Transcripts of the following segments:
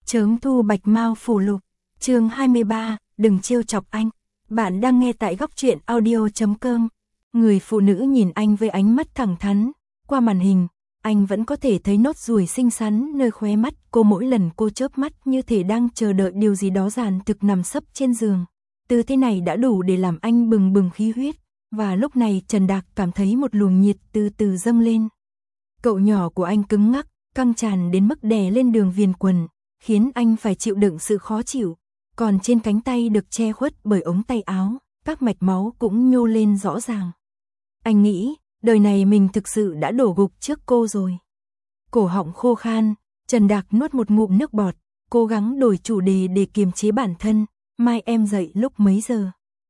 Chớm thu bạch mao phủ lục, chương 23, đừng trêu chọc anh. Bạn đang nghe tại góc truyện audio.com. Người phụ nữ nhìn anh với ánh mắt thẳng thắn, qua màn hình, anh vẫn có thể thấy nốt ruồi xinh xắn nơi khóe mắt cô mỗi lần cô chớp mắt như thể đang chờ đợi điều gì đó Giản Thực nằm sấp trên giường. Tư thế này đã đủ để làm anh bừng bừng khí huyết, và lúc này Trần Đạc cảm thấy một luồng nhiệt từ từ dâng lên. Cậu nhỏ của anh cứng ngắc, căng tràn đến mức đè lên đường viền quần, khiến anh phải chịu đựng sự khó chịu, còn trên cánh tay được che khuất bởi ống tay áo, các mạch máu cũng nhô lên rõ ràng. Anh nghĩ, đời này mình thực sự đã đổ gục trước cô rồi. Cổ họng khô khan, Trần Đạc nuốt một ngụm nước bọt, cố gắng đổi chủ đề để kiềm chế bản thân. Mai em dậy lúc mấy giờ?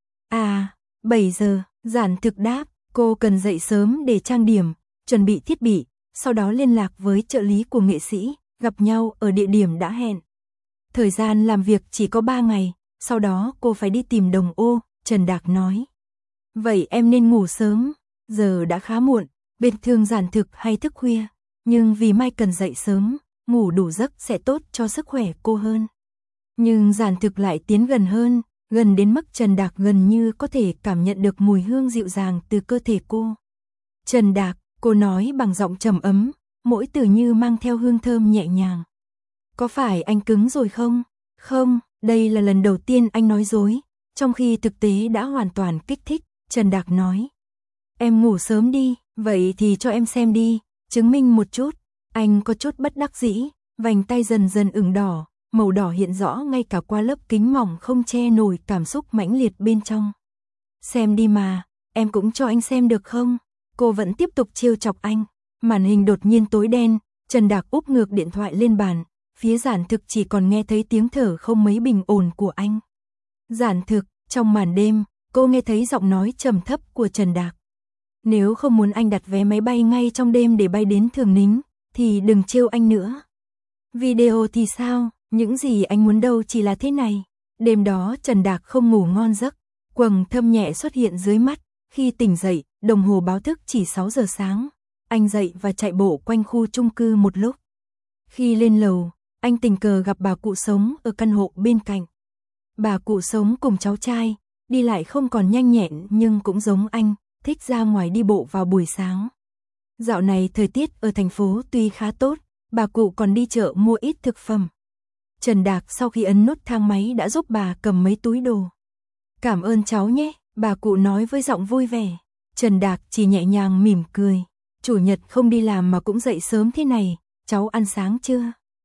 7 giờ, Giản Thực đáp, cô cần dậy sớm để trang điểm, chuẩn bị thiết bị, sau đó liên lạc với trợ lý của nghệ sĩ, gặp nhau ở địa điểm đã hẹn. Thời gian làm việc chỉ có 3 ngày, sau đó cô phải đi tìm Đồng Ô, Trần Đạc nói. Vậy em nên ngủ sớm, giờ đã khá muộn, bình thường Giản Thực hay thức khuya, nhưng vì Mai cần dậy sớm, ngủ đủ giấc sẽ tốt cho sức khỏe cô hơn. Nhưng Giản Thực lại tiến gần hơn, gần đến mức Trần Đạc gần như có thể cảm nhận được mùi hương dịu dàng từ cơ thể cô. Trần Đạc, cô nói bằng giọng trầm ấm, mỗi từ như mang theo hương thơm nhẹ nhàng. Có phải anh cứng rồi không? Không, đây là lần đầu tiên anh nói dối, trong khi thực tế đã hoàn toàn kích thích, Trần Đạc nói. Em ngủ sớm đi, vậy thì cho em xem đi, chứng minh một chút. Anh có chút bất đắc dĩ, vành tay dần dần ửng đỏ, màu đỏ hiện rõ ngay cả qua lớp kính mỏng không che nổi cảm xúc mãnh liệt bên trong. Xem đi mà, em cũng cho anh xem được không? Cô vẫn tiếp tục trêu chọc anh. Màn hình đột nhiên tối đen, Trần Đạc úp ngược điện thoại lên bàn, phía Giản Thực chỉ còn nghe thấy tiếng thở không mấy bình ổn của anh. Giản Thực, trong màn đêm, cô nghe thấy giọng nói trầm thấp của Trần Đạc. Nếu không muốn anh đặt vé máy bay ngay trong đêm để bay đến Thường Nính, thì đừng trêu anh nữa. Video thì sao, những gì anh muốn đâu chỉ là thế này. Đêm đó Trần Đạc không ngủ ngon giấc, quầng thâm nhẹ xuất hiện dưới mắt, khi tỉnh dậy, đồng hồ báo thức chỉ 6 giờ sáng. Anh dậy và chạy bộ quanh khu chung cư một lúc. Khi lên lầu, anh tình cờ gặp bà cụ Sống ở căn hộ bên cạnh. Bà cụ Sống cùng cháu trai, đi lại không còn nhanh nhẹn nhưng cũng giống anh, thích ra ngoài đi bộ vào buổi sáng. Dạo này thời tiết ở thành phố tuy khá tốt, bà cụ còn đi chợ mua ít thực phẩm. Trần Đạc sau khi ấn nút thang máy đã giúp bà cầm mấy túi đồ. Cảm ơn cháu nhé, bà cụ nói với giọng vui vẻ. Trần Đạc chỉ nhẹ nhàng mỉm cười. Chủ nhật không đi làm mà cũng dậy sớm thế này, cháu ăn sáng chưa?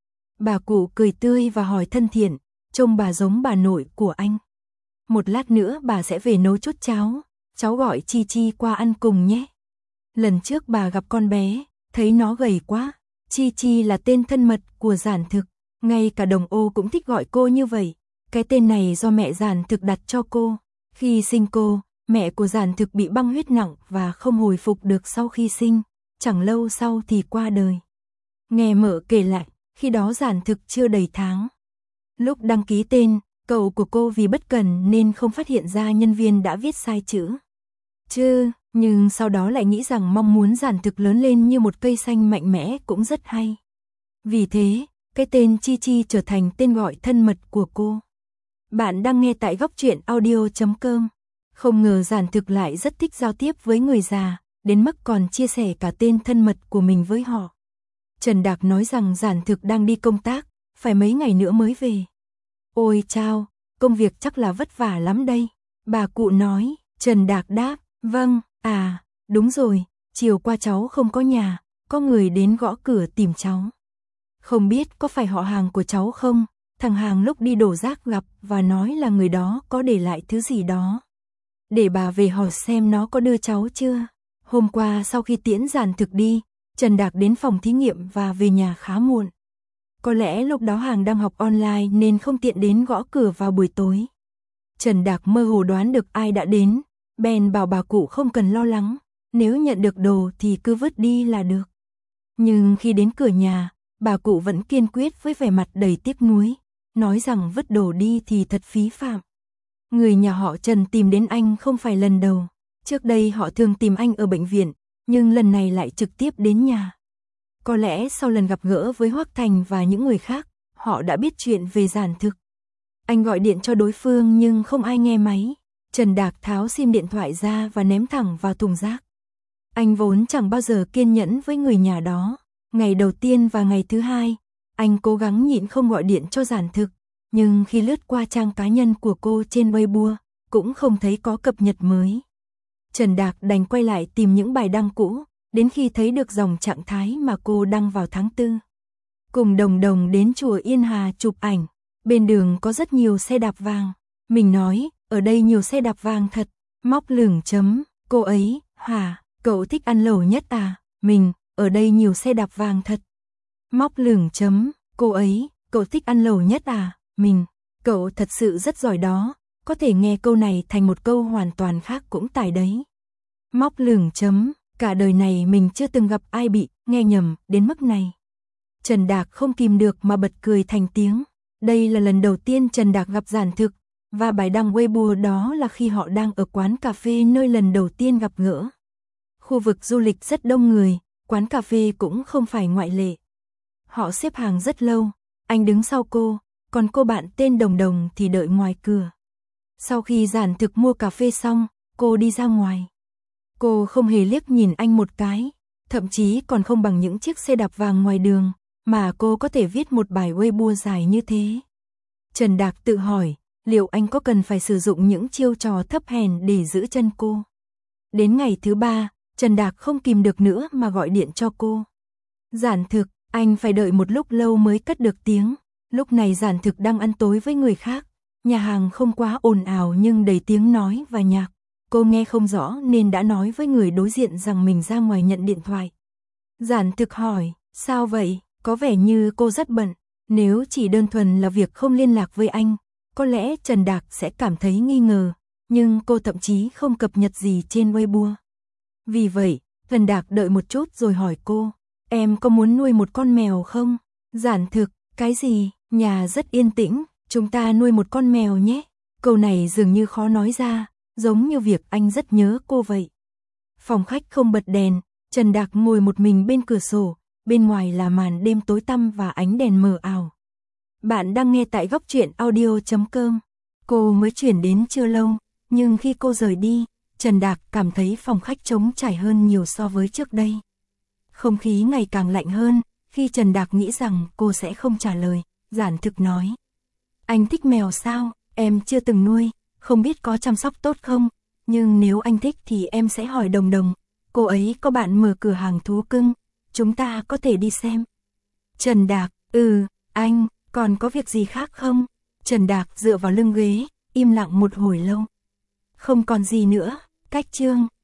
Bà cụ cười tươi và hỏi thân thiện, trông bà giống bà nội của anh. Một lát nữa bà sẽ về nấu chút cháo, cháu gọi Chi Chi qua ăn cùng nhé. Lần trước bà gặp con bé, thấy nó gầy quá, Chi Chi là tên thân mật của Giản Thực, ngay cả Đồng Ô cũng thích gọi cô như vậy. Cái tên này do mẹ Giản Thực đặt cho cô. Khi sinh cô, mẹ của Giản Thực bị băng huyết nặng và không hồi phục được sau khi sinh, chẳng lâu sau thì qua đời. Nghe mợ kể lại, khi đó Giản Thực chưa đầy tháng. Lúc đăng ký tên, cậu của cô vì bất cẩn nên không phát hiện ra nhân viên đã viết sai chữ. Nhưng sau đó lại nghĩ rằng mong muốn Giản Thực lớn lên như một cây xanh mạnh mẽ cũng rất hay. Vì thế, cái tên Chi Chi trở thành tên gọi thân mật của cô. Bạn đang nghe tại góc truyện audio.com. Không ngờ Giản Thực lại rất thích giao tiếp với người già, đến mức còn chia sẻ cả tên thân mật của mình với họ. Trần Đạc nói rằng Giản Thực đang đi công tác, phải mấy ngày nữa mới về. Ôi chao, công việc chắc là vất vả lắm đây. Bà cụ nói. Trần Đạc đáp, vâng, đúng rồi, chiều qua cháu không có nhà, có người đến gõ cửa tìm cháu. Không biết có phải họ hàng của cháu không? Thằng Hàng lúc đi đổ rác gặp và nói là người đó có để lại thứ gì đó. Để bà về hỏi xem nó có đưa cháu chưa. Hôm qua sau khi tiễn Giản Thực đi, Trần Đạc đến phòng thí nghiệm và về nhà khá muộn. Có lẽ lúc đó Hàng đang học online nên không tiện đến gõ cửa vào buổi tối. Trần Đạc mơ hồ đoán được ai đã đến, bèn bảo bà cụ không cần lo lắng, nếu nhận được đồ thì cứ vứt đi là được. Nhưng khi đến cửa nhà, bà cụ vẫn kiên quyết với vẻ mặt đầy tiếc nuối, nói rằng vứt đồ đi thì thật phí phạm. Người nhà họ Trần tìm đến anh không phải lần đầu, trước đây họ thường tìm anh ở bệnh viện, nhưng lần này lại trực tiếp đến nhà. Có lẽ sau lần gặp gỡ với Hoắc Thành và những người khác, họ đã biết chuyện về Giản Thực. Anh gọi điện cho đối phương nhưng không ai nghe máy. Trần Đạc tháo sim điện thoại ra và ném thẳng vào thùng rác. Anh vốn chẳng bao giờ kiên nhẫn với người nhà đó. Ngày đầu tiên và ngày thứ hai, anh cố gắng nhịn không gọi điện cho Giản Thực. Nhưng khi lướt qua trang cá nhân của cô trên Weibo, cũng không thấy có cập nhật mới. Trần Đạc đành quay lại tìm những bài đăng cũ, đến khi thấy được dòng trạng thái mà cô đăng vào tháng 4. Cùng Đồng Đồng đến chùa Yên Hà chụp ảnh, bên đường có rất nhiều xe đạp vàng. Mình nói, ở đây nhiều xe đạp vàng thật, móc lửng chấm, cô ấy, hả, cậu thích ăn lẩu nhất à, mình, ở đây nhiều xe đạp vàng thật. Móc lửng chấm, cô ấy, cậu thích ăn lẩu nhất à, mình, cậu thật sự rất giỏi đó, có thể nghe câu này thành một câu hoàn toàn khác cũng tài đấy. Móc lửng chấm, cả đời này mình chưa từng gặp ai bị nghe nhầm đến mức này. Trần Đạc không kìm được mà bật cười thành tiếng. Đây là lần đầu tiên Trần Đạc gặp Giản Thực, và bài đăng Weibo đó là khi họ đang ở quán cà phê nơi lần đầu tiên gặp gỡ. Khu vực du lịch rất đông người, quán cà phê cũng không phải ngoại lệ. Họ xếp hàng rất lâu, anh đứng sau cô, còn cô bạn tên Đồng Đồng thì đợi ngoài cửa. Sau khi Giản Thực mua cà phê xong, cô đi ra ngoài. Cô không hề liếc nhìn anh một cái, thậm chí còn không bằng những chiếc xe đạp vàng ngoài đường, mà cô có thể viết một bài Weibo dài như thế. Trần Đạc tự hỏi, liệu anh có cần phải sử dụng những chiêu trò thấp hèn để giữ chân cô? Đến ngày thứ 3, Trần Đạc không kìm được nữa mà gọi điện cho cô. Giản Thực, anh phải đợi một lúc lâu mới cất được tiếng. Lúc này Giản Thực đang ăn tối với người khác. Nhà hàng không quá ồn ào nhưng đầy tiếng nói và nhạc. Cô nghe không rõ nên đã nói với người đối diện rằng mình ra ngoài nhận điện thoại. Giản Thực hỏi, sao vậy? Có vẻ như cô rất bận. Nếu chỉ đơn thuần là việc không liên lạc với anh, có lẽ Trần Đạc sẽ cảm thấy nghi ngờ. Nhưng cô thậm chí không cập nhật gì trên Weibo. Vì vậy, Trần Đạc đợi một chút rồi hỏi cô, em có muốn nuôi một con mèo không? Giản Thực, cái gì? Nhà rất yên tĩnh, chúng ta nuôi một con mèo nhé. Câu này dường như khó nói ra, giống như việc anh rất nhớ cô vậy. Phòng khách không bật đèn, Trần Đạc ngồi một mình bên cửa sổ, bên ngoài là màn đêm tối tăm và ánh đèn mờ ảo. Bạn đang nghe tại góc truyện audio.com. Cô mới chuyển đến chưa lâu, nhưng khi cô rời đi, Trần Đạc cảm thấy phòng khách trống trải hơn nhiều so với trước đây. Không khí ngày càng lạnh hơn, khi Trần Đạc nghĩ rằng cô sẽ không trả lời, Giản Thực nói. Anh thích mèo sao? Em chưa từng nuôi, không biết có chăm sóc tốt không, nhưng nếu anh thích thì em sẽ hỏi Đồng Đồng. Cô ấy có bạn mở cửa hàng thú cưng, chúng ta có thể đi xem. Trần Đạc, anh, còn có việc gì khác không? Trần Đạc dựa vào lưng ghế, im lặng một hồi lâu. Không còn gì nữa, cách chương.